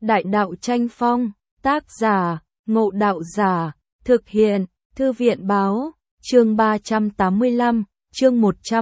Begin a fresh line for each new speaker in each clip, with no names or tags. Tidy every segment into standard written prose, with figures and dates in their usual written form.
Đại đạo tranh phong, tác giả, Ngộ Đạo Giả, thực hiện, Thư viện báo, chương 385, chương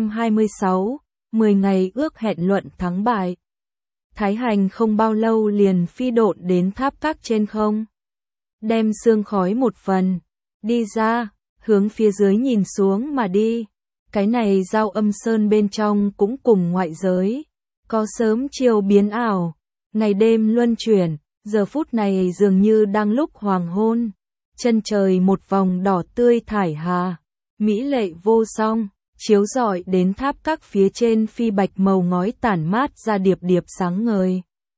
126, 10 ngày ước hẹn luận thắng bại. Thái Hành không bao lâu liền phi độn đến tháp các trên không. Đem sương khói một phần, đi ra, hướng phía dưới nhìn xuống mà đi. Cái này Giao Âm Sơn bên trong cũng cùng ngoại giới. Có sớm chiều biến ảo, ngày đêm luân chuyển, giờ phút này dường như đang lúc hoàng hôn. Chân trời một vòng đỏ tươi thải hà, mỹ lệ vô song, chiếu rọi đến tháp các phía trên phi bạch màu ngói tản mát ra điệp điệp sáng ngời.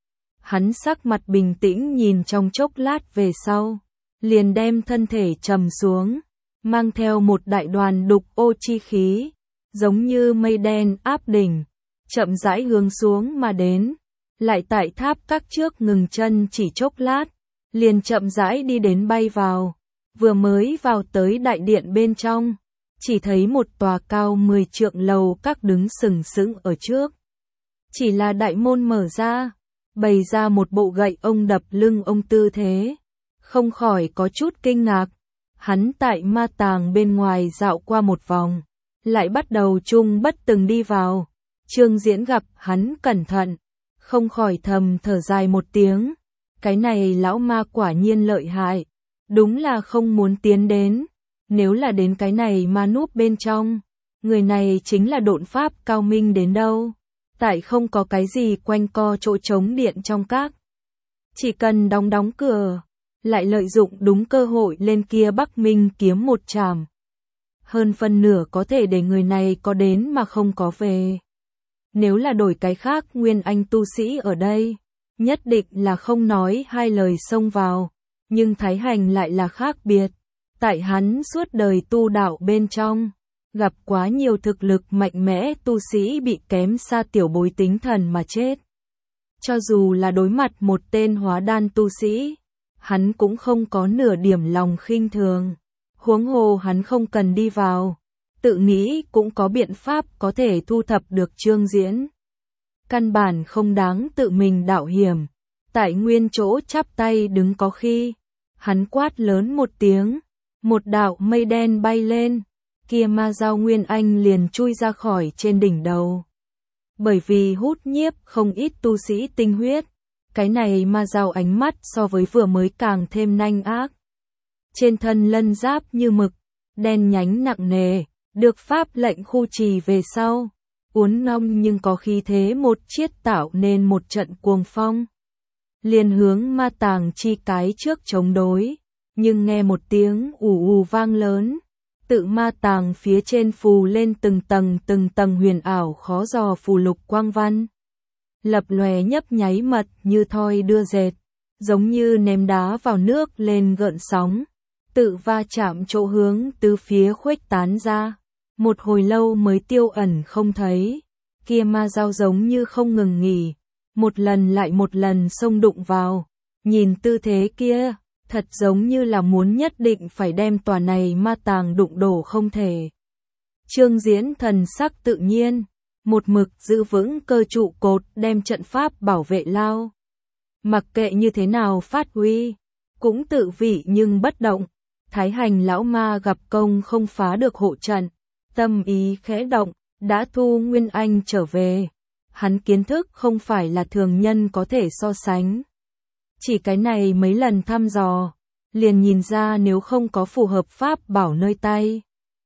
Hắn sắc mặt bình tĩnh nhìn trong chốc lát về sau, liền đem thân thể trầm xuống, mang theo một đại đoàn đục ô chi khí, giống như mây đen áp đỉnh, chậm rãi hướng xuống mà đến, lại tại tháp các trước ngừng chân chỉ chốc lát, liền chậm rãi đi đến bay vào, vừa mới vào tới đại điện bên trong, chỉ thấy một tòa cao 10 trượng lầu các đứng sừng sững ở trước. Chỉ là đại môn mở ra, bày ra một bộ gậy ông đập lưng ông tư thế, không khỏi có chút kinh ngạc. Hắn tại ma tàng bên ngoài dạo qua một vòng, lại bắt đầu chung bất từng đi vào. Trương Diễn gặp hắn cẩn thận, không khỏi thầm thở dài một tiếng. Cái này lão ma quả nhiên lợi hại, đúng là không muốn tiến đến. Nếu là đến cái này ma núp bên trong, người này chính là độn pháp cao minh đến đâu. Tại không có cái gì quanh co chỗ trống điện trong các. Chỉ cần đóng cửa, lại lợi dụng đúng cơ hội lên kia Bắc Minh kiếm một trảm. Hơn phân nửa có thể để người này có đến mà không có về. Nếu là đổi cái khác nguyên anh tu sĩ ở đây, nhất định là không nói hai lời xông vào. Nhưng Thái Hành lại là khác biệt. Tại hắn suốt đời tu đạo bên trong, gặp quá nhiều thực lực mạnh mẽ tu sĩ bị kém xa tiểu bối tính thần mà chết. Cho dù là đối mặt một tên hóa đan tu sĩ, hắn cũng không có nửa điểm lòng khinh thường. Huống hồ hắn không cần đi vào, tự nghĩ cũng có biện pháp có thể thu thập được Trương Diễn. Căn bản không đáng tự mình đạo hiểm, tại nguyên chỗ chắp tay đứng có khi. Hắn quát lớn một tiếng, một đạo mây đen bay lên, kia ma Giao Nguyên Anh liền chui ra khỏi trên đỉnh đầu. Bởi vì hút nhiếp không ít tu sĩ tinh huyết, cái này ma Giao ánh mắt so với vừa mới càng thêm nanh ác. Trên thân lân giáp như mực, đen nhánh nặng nề, được pháp lệnh khu trì về sau, uốn nong nhưng có khí thế một chiết tạo nên một trận cuồng phong. Liền hướng ma tàng chi cái trước chống đối, nhưng nghe một tiếng ù ù vang lớn, tự ma tàng phía trên phù lên từng tầng huyền ảo khó dò phù lục quang văn. Lập lòe nhấp nháy mật như thoi đưa dệt, giống như ném đá vào nước lên gợn sóng, tự va chạm chỗ hướng từ phía khuếch tán ra, một hồi lâu mới tiêu ẩn không thấy. Kia ma Giao giống như không ngừng nghỉ, một lần lại một lần xông đụng vào, nhìn tư thế kia, thật giống như là muốn nhất định phải đem tòa này ma tàng đụng đổ không thể. Trương Diễn thần sắc tự nhiên, một mực giữ vững cơ trụ cột đem trận pháp bảo vệ lao. Mặc kệ như thế nào phát huy, cũng tự vị nhưng bất động. Thái Hành lão ma gặp công không phá được hộ trận, tâm ý khẽ động, đã thu Nguyên Anh trở về. Hắn kiến thức không phải là thường nhân có thể so sánh. Chỉ cái này mấy lần thăm dò, liền nhìn ra nếu không có phù hợp pháp bảo nơi tay.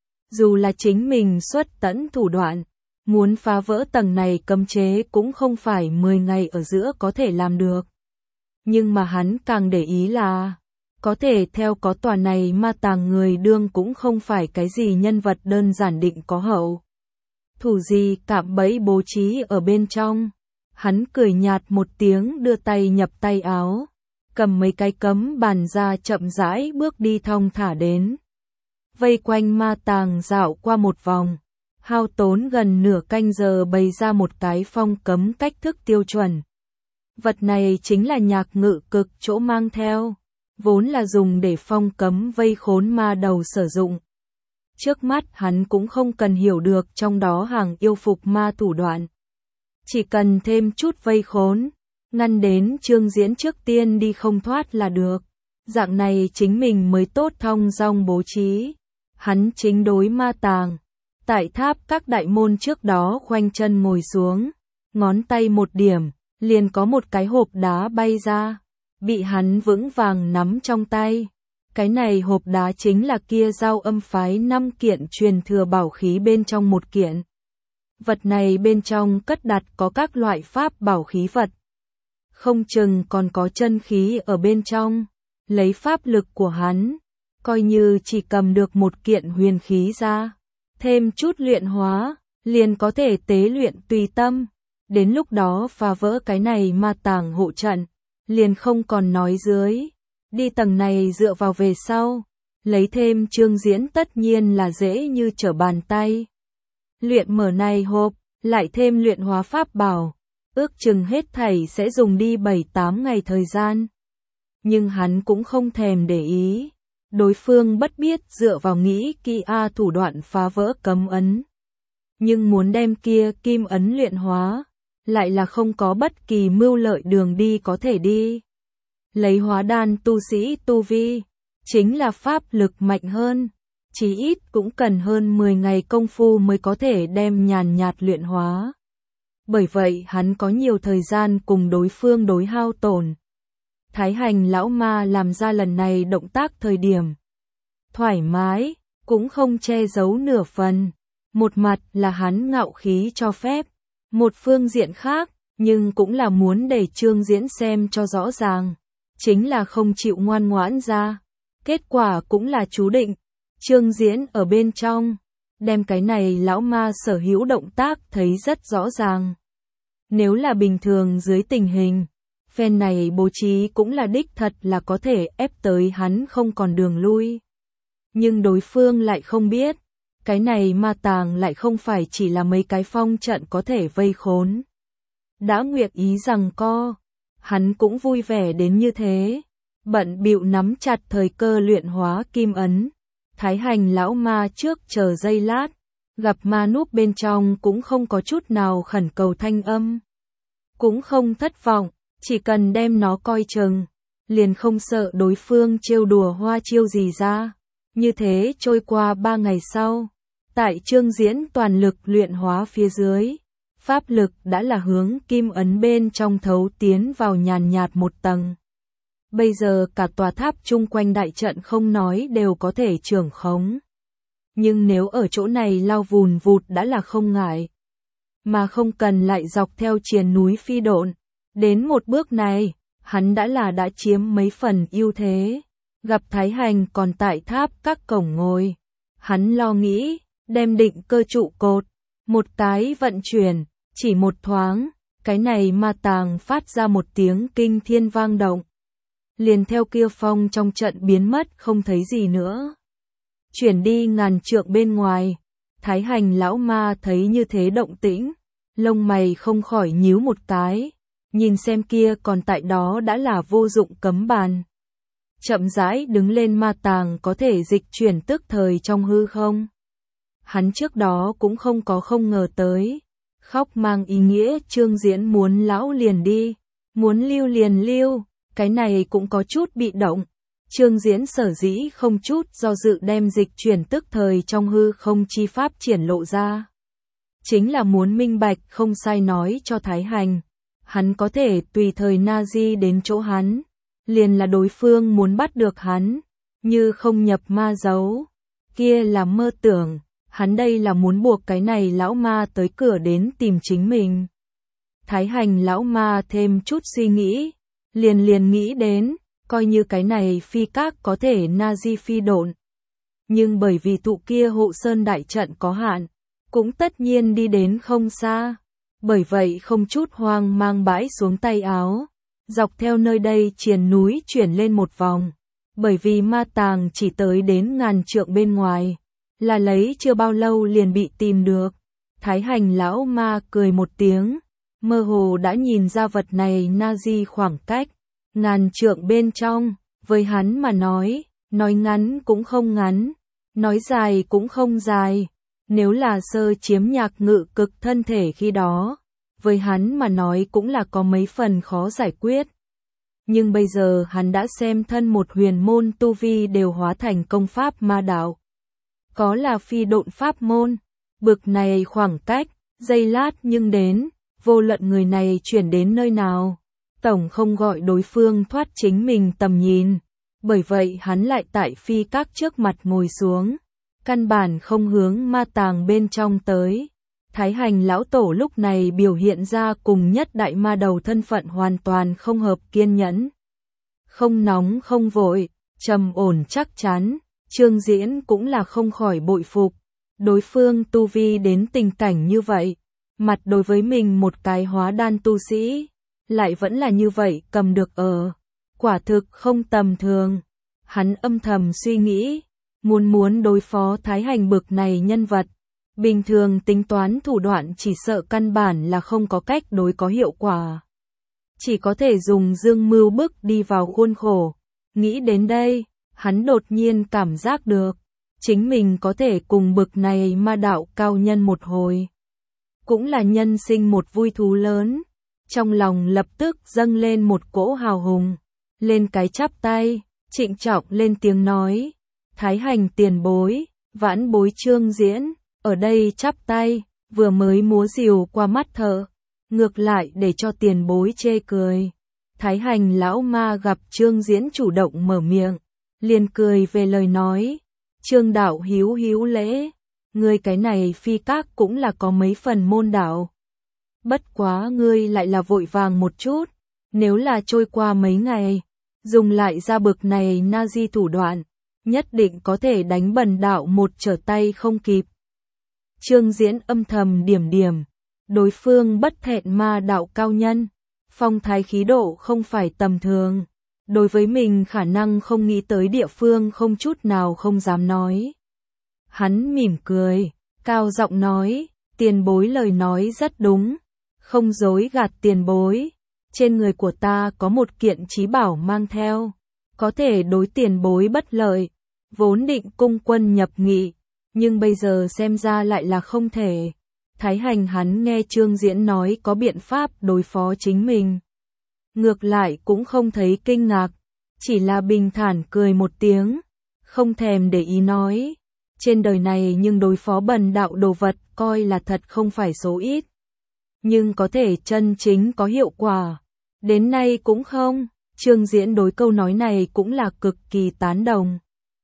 Dù là chính mình xuất tận thủ đoạn, muốn phá vỡ tầng này cấm chế cũng không phải 10 ngày ở giữa có thể làm được. Nhưng mà hắn càng để ý là, có thể theo có tòa này ma tàng người đương cũng không phải cái gì nhân vật đơn giản định có hậu. Thủ gì cạm bẫy bố trí ở bên trong. Hắn cười nhạt một tiếng đưa tay nhập tay áo, cầm mấy cái cấm bàn ra chậm rãi bước đi thong thả đến. Vây quanh ma tàng dạo qua một vòng, hao tốn gần nửa canh giờ bày ra một cái phong cấm cách thức tiêu chuẩn. Vật này chính là nhạc ngự cực chỗ mang theo, vốn là dùng để phong cấm vây khốn ma đầu sử dụng. Trước mắt hắn cũng không cần hiểu được trong đó hàng yêu phục ma thủ đoạn. Chỉ cần thêm chút vây khốn, ngăn đến Trương Diễn trước tiên đi không thoát là được. Dạng này chính mình mới tốt thong dong bố trí. Hắn chính đối ma tàng. Tại tháp các đại môn trước đó khoanh chân ngồi xuống, ngón tay một điểm, liền có một cái hộp đá bay ra, bị hắn vững vàng nắm trong tay. Cái này hộp đá chính là kia Dao Âm phái 5 kiện truyền thừa bảo khí bên trong một kiện. Vật này bên trong cất đặt có các loại pháp bảo khí vật. Không chừng còn có chân khí ở bên trong. Lấy pháp lực của hắn, coi như chỉ cầm được một kiện huyền khí ra, thêm chút luyện hóa, liền có thể tế luyện tùy tâm. Đến lúc đó phá vỡ cái này ma tàng hộ trận, liền không còn nói dưới. Đi tầng này dựa vào về sau, lấy thêm Trương Diễn tất nhiên là dễ như trở bàn tay. Luyện mở này hộp, lại thêm luyện hóa pháp bảo, ước chừng hết thảy sẽ dùng đi 7-8 ngày thời gian. Nhưng hắn cũng không thèm để ý. Đối phương bất biết dựa vào nghĩ kỹ thủ đoạn phá vỡ cấm ấn. Nhưng muốn đem kia kim ấn luyện hóa, lại là không có bất kỳ mưu lợi đường đi có thể đi. Lấy hóa đan tu sĩ tu vi, chính là pháp lực mạnh hơn. Chí ít cũng cần hơn 10 ngày công phu mới có thể đem nhàn nhạt luyện hóa. Bởi vậy hắn có nhiều thời gian cùng đối phương đối hao tổn. Thái Hành lão ma làm ra lần này động tác thời điểm thoải mái, cũng không che giấu nửa phần. Một mặt là hắn ngạo khí cho phép, một phương diện khác, nhưng cũng là muốn để Trương Diễn xem cho rõ ràng, chính là không chịu ngoan ngoãn ra. Kết quả cũng là chú định, Trương Diễn ở bên trong, đem cái này lão ma sở hữu động tác thấy rất rõ ràng. Nếu là bình thường dưới tình hình, phen này bố trí cũng là đích thật là có thể ép tới hắn không còn đường lui. Nhưng đối phương lại không biết, cái này ma tàng lại không phải chỉ là mấy cái phong trận có thể vây khốn. Đã nguyện ý rằng co, hắn cũng vui vẻ đến như thế, bận bịu nắm chặt thời cơ luyện hóa kim ấn. Thái Hành lão ma trước chờ giây lát, gặp ma núp bên trong cũng không có chút nào khẩn cầu thanh âm. Cũng không thất vọng, chỉ cần đem nó coi chừng, liền không sợ đối phương trêu đùa hoa chiêu gì ra. Như thế trôi qua 3 ngày sau, tại Trương Diễn toàn lực luyện hóa phía dưới, pháp lực đã là hướng kim ấn bên trong thấu tiến vào nhàn nhạt một tầng. Bây giờ cả tòa tháp chung quanh đại trận không nói đều có thể trưởng khống. Nhưng nếu ở chỗ này lao vùn vụt đã là không ngại, mà không cần lại dọc theo triền núi phi độn. Đến một bước này, hắn đã chiếm mấy phần ưu thế. Gặp Thái Hành còn tại tháp các cổng ngồi, hắn lo nghĩ, đem định cơ trụ cột, một cái vận chuyển, chỉ một thoáng, cái này ma tàng phát ra một tiếng kinh thiên vang động. Liền theo kia phong trong trận biến mất không thấy gì nữa. Chuyển đi ngàn trượng bên ngoài, Thái Hành lão ma thấy như thế động tĩnh, lông mày không khỏi nhíu một cái, nhìn xem kia còn tại đó đã là vô dụng cấm bàn. Chậm rãi đứng lên ma tàng có thể dịch chuyển tức thời trong hư không. Hắn trước đó cũng không ngờ tới, khóc mang ý nghĩa Trương Diễn muốn lão liền đi, muốn lưu liền lưu, cái này cũng có chút bị động. Trương Diễn sở dĩ không chút do dự đem dịch chuyển tức thời trong hư không chi pháp triển lộ ra. Chính là muốn minh bạch không sai nói cho Thái Hành, hắn có thể tùy thời na di đến chỗ hắn, liền là đối phương muốn bắt được hắn, như không nhập ma dấu, kia là mơ tưởng, hắn đây là muốn buộc cái này lão ma tới cửa đến tìm chính mình. Thái Hành lão ma thêm chút suy nghĩ, liền nghĩ đến, coi như cái này phi các có thể na di phi độn. Nhưng bởi vì tụ kia hộ sơn đại trận có hạn, cũng tất nhiên đi đến không xa. Bởi vậy không chút hoang mang bãi xuống tay áo, dọc theo nơi đây triền núi chuyển lên một vòng. Bởi vì ma tàng chỉ tới đến ngàn trượng bên ngoài, là lấy chưa bao lâu liền bị tìm được. Thái Hành lão ma cười một tiếng, mơ hồ đã nhìn ra vật này na di khoảng cách ngàn trượng bên trong, với hắn mà nói ngắn cũng không ngắn, nói dài cũng không dài. Nếu là sơ chiếm nhạc ngự cực thân thể khi đó, với hắn mà nói cũng là có mấy phần khó giải quyết. Nhưng bây giờ hắn đã xem thân một huyền môn tu vi đều hóa thành công pháp ma đạo. Có là phi độn pháp môn, bực này khoảng cách, giây lát nhưng đến, vô luận người này chuyển đến nơi nào, tổng không gọi đối phương thoát chính mình tầm nhìn. Bởi vậy hắn lại tại phi các trước mặt ngồi xuống, căn bản không hướng ma tàng bên trong tới. Thái Hành lão tổ lúc này biểu hiện ra cùng nhất đại ma đầu thân phận hoàn toàn không hợp, kiên nhẫn. Không nóng không vội, trầm ổn chắc chắn, Trương Diễn cũng là không khỏi bội phục. Đối phương tu vi đến tình cảnh như vậy, mặt đối với mình một cái hóa đan tu sĩ, lại vẫn là như vậy cầm được ở. Quả thực không tầm thường. Hắn âm thầm suy nghĩ, muốn đối phó Thái Hành bực này nhân vật, bình thường tính toán thủ đoạn chỉ sợ căn bản là không có cách đối có hiệu quả. Chỉ có thể dùng dương mưu bức đi vào khuôn khổ. Nghĩ đến đây, hắn đột nhiên cảm giác được, chính mình có thể cùng bực này ma đạo cao nhân một hồi. Cũng là nhân sinh một vui thú lớn. Trong lòng lập tức dâng lên một cỗ hào hùng. Lên cái chắp tay, trịnh trọng lên tiếng nói. Thái Hành tiền bối, vãn bối Trương Diễn, ở đây chắp tay, vừa mới múa rìu qua mắt thợ. Ngược lại để cho tiền bối chê cười. Thái Hành lão ma gặp Trương Diễn chủ động mở miệng, liền cười về lời nói. Trương đạo hiếu lễ, ngươi cái này phi các cũng là có mấy phần môn đạo. Bất quá ngươi lại là vội vàng một chút, nếu là trôi qua mấy ngày, dùng lại ra bực này na di thủ đoạn, nhất định có thể đánh bần đạo một trở tay không kịp. Trương Diễn âm thầm điểm, đối phương bất thẹn ma đạo cao nhân, phong thái khí độ không phải tầm thường. Đối với mình khả năng không nghĩ tới địa phương không chút nào không dám nói. Hắn mỉm cười, cao giọng nói, tiền bối lời nói rất đúng, không dối gạt tiền bối. Trên người của ta có một kiện chí bảo mang theo, có thể đối tiền bối bất lợi, vốn định cung quân nhập nghị, nhưng bây giờ xem ra lại là không thể. Thái Hành hắn nghe Trương Diễn nói có biện pháp đối phó chính mình. Ngược lại cũng không thấy kinh ngạc, chỉ là bình thản cười một tiếng, không thèm để ý nói. Trên đời này nhưng đối phó bần đạo đồ vật coi là thật không phải số ít. Nhưng có thể chân chính có hiệu quả, đến nay cũng không. Trương Diễn đối câu nói này cũng là cực kỳ tán đồng.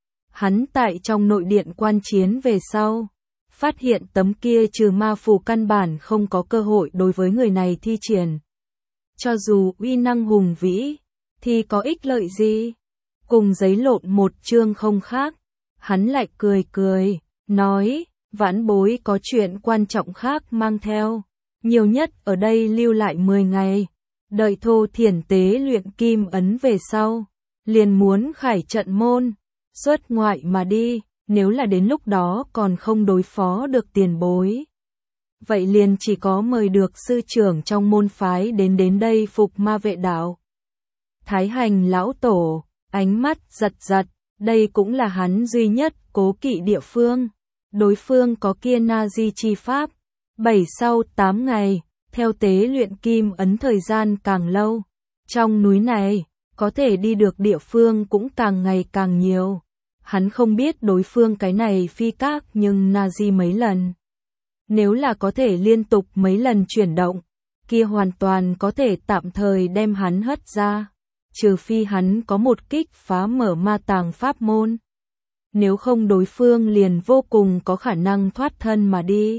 Hắn tại trong nội điện quan chiến về sau, phát hiện tấm kia trừ ma phù căn bản không có cơ hội đối với người này thi triển. Cho dù uy năng hùng vĩ, thì có ích lợi gì? Cùng giấy lộn một chương không khác. Hắn lại cười, nói, vãn bối có chuyện quan trọng khác mang theo. Nhiều nhất ở đây lưu lại 10 ngày. Đợi Thô Thiển tế luyện kim ấn về sau, liền muốn khải trận môn, xuất ngoại mà đi. Nếu là đến lúc đó còn không đối phó được tiền bối, vậy liền chỉ có mời được sư trưởng trong môn phái đến đây phục ma vệ đạo. Thái Hành lão tổ, ánh mắt giật, đây cũng là hắn duy nhất cố kỵ địa phương. Đối phương có kia na di chi pháp, 7 sau 8 ngày, theo tế luyện kim ấn thời gian càng lâu. Trong núi này, có thể đi được địa phương cũng càng ngày càng nhiều. Hắn không biết đối phương cái này phi các nhưng na di mấy lần. Nếu là có thể liên tục mấy lần chuyển động, kia hoàn toàn có thể tạm thời đem hắn hất ra. Trừ phi hắn có một kích phá mở ma tàng pháp môn. Nếu không đối phương liền vô cùng có khả năng thoát thân mà đi.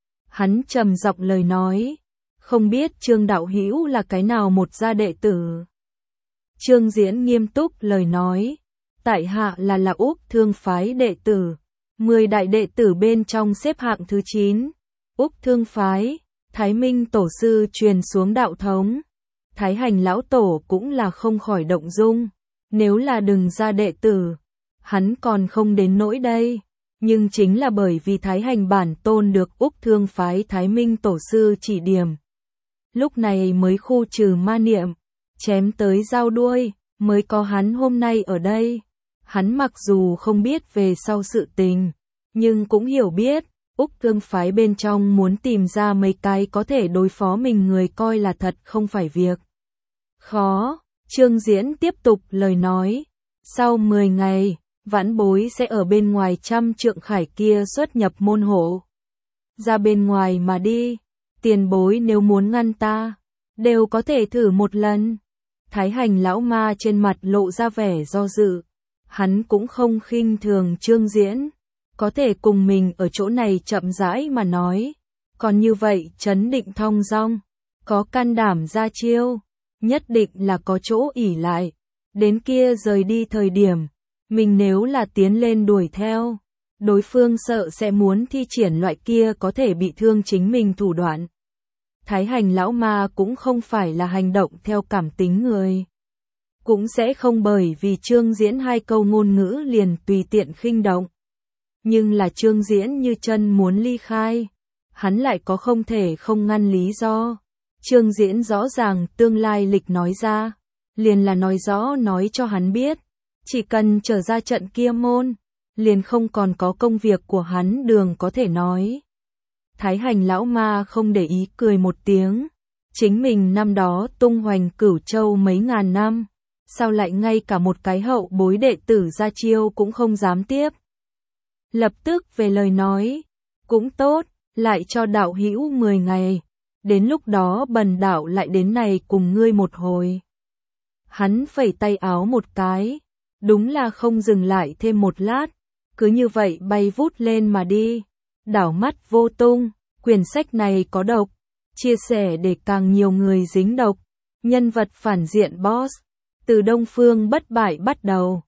Hắn trầm giọng lời nói, không biết Trương đạo hữu là cái nào một gia đệ tử. Trương Diễn nghiêm túc lời nói, tại hạ là Úc Thương phái đệ tử, 10 đại đệ tử bên trong xếp hạng thứ 9. Úc Thương phái, Thái Minh tổ sư truyền xuống đạo thống. Thái Hành lão tổ cũng là không khỏi động dung, nếu là đừng ra đệ tử, hắn còn không đến nỗi đây. Nhưng chính là bởi vì Thái Hành bản tôn được Úc Thương phái Thái Minh tổ sư chỉ điểm, lúc này mới khu trừ ma niệm, chém tới dao đuôi, mới có hắn hôm nay ở đây. Hắn mặc dù không biết về sau sự tình, nhưng cũng hiểu biết, Úc Cương phái bên trong muốn tìm ra mấy cái có thể đối phó mình người coi là thật không phải việc khó. Trương Diễn tiếp tục lời nói. Sau 10 ngày, vãn bối sẽ ở bên ngoài 100 trượng khải kia xuất nhập môn hộ. Ra bên ngoài mà đi, tiền bối nếu muốn ngăn ta, đều có thể thử một lần. Thái Hành lão ma trên mặt lộ ra vẻ do dự. Hắn cũng không khinh thường Trương Diễn, có thể cùng mình ở chỗ này chậm rãi mà nói. Còn như vậy trấn định thong dong, có can đảm ra chiêu, nhất định là có chỗ ỷ lại. Đến kia rời đi thời điểm, mình nếu là tiến lên đuổi theo, đối phương sợ sẽ muốn thi triển loại kia có thể bị thương chính mình thủ đoạn. Thái Hành lão ma cũng không phải là hành động theo cảm tính người. Cũng sẽ không bởi vì Trương Diễn 2 câu ngôn ngữ liền tùy tiện khinh động. Nhưng là Trương Diễn như chân muốn ly khai, hắn lại có không thể không ngăn lý do. Trương Diễn rõ ràng tương lai lịch nói ra, liền là nói rõ nói cho hắn biết, chỉ cần trở ra trận kia môn, liền không còn có công việc của hắn đường có thể nói. Thái Hành lão ma không để ý cười một tiếng, chính mình năm đó tung hoành Cửu Châu mấy ngàn năm, sao lại ngay cả một cái hậu bối đệ tử ra chiêu cũng không dám tiếp. Lập tức về lời nói, cũng tốt, lại cho đạo hữu 10 ngày, đến lúc đó bần đạo lại đến này cùng ngươi một hồi. Hắn phẩy tay áo một cái, đúng là không dừng lại thêm một lát, cứ như vậy bay vút lên mà đi, đảo mắt vô tung. Quyển sách này có độc, chia sẻ để càng nhiều người dính độc. Nhân vật phản diện boss, từ Đông Phương bất bại bắt đầu.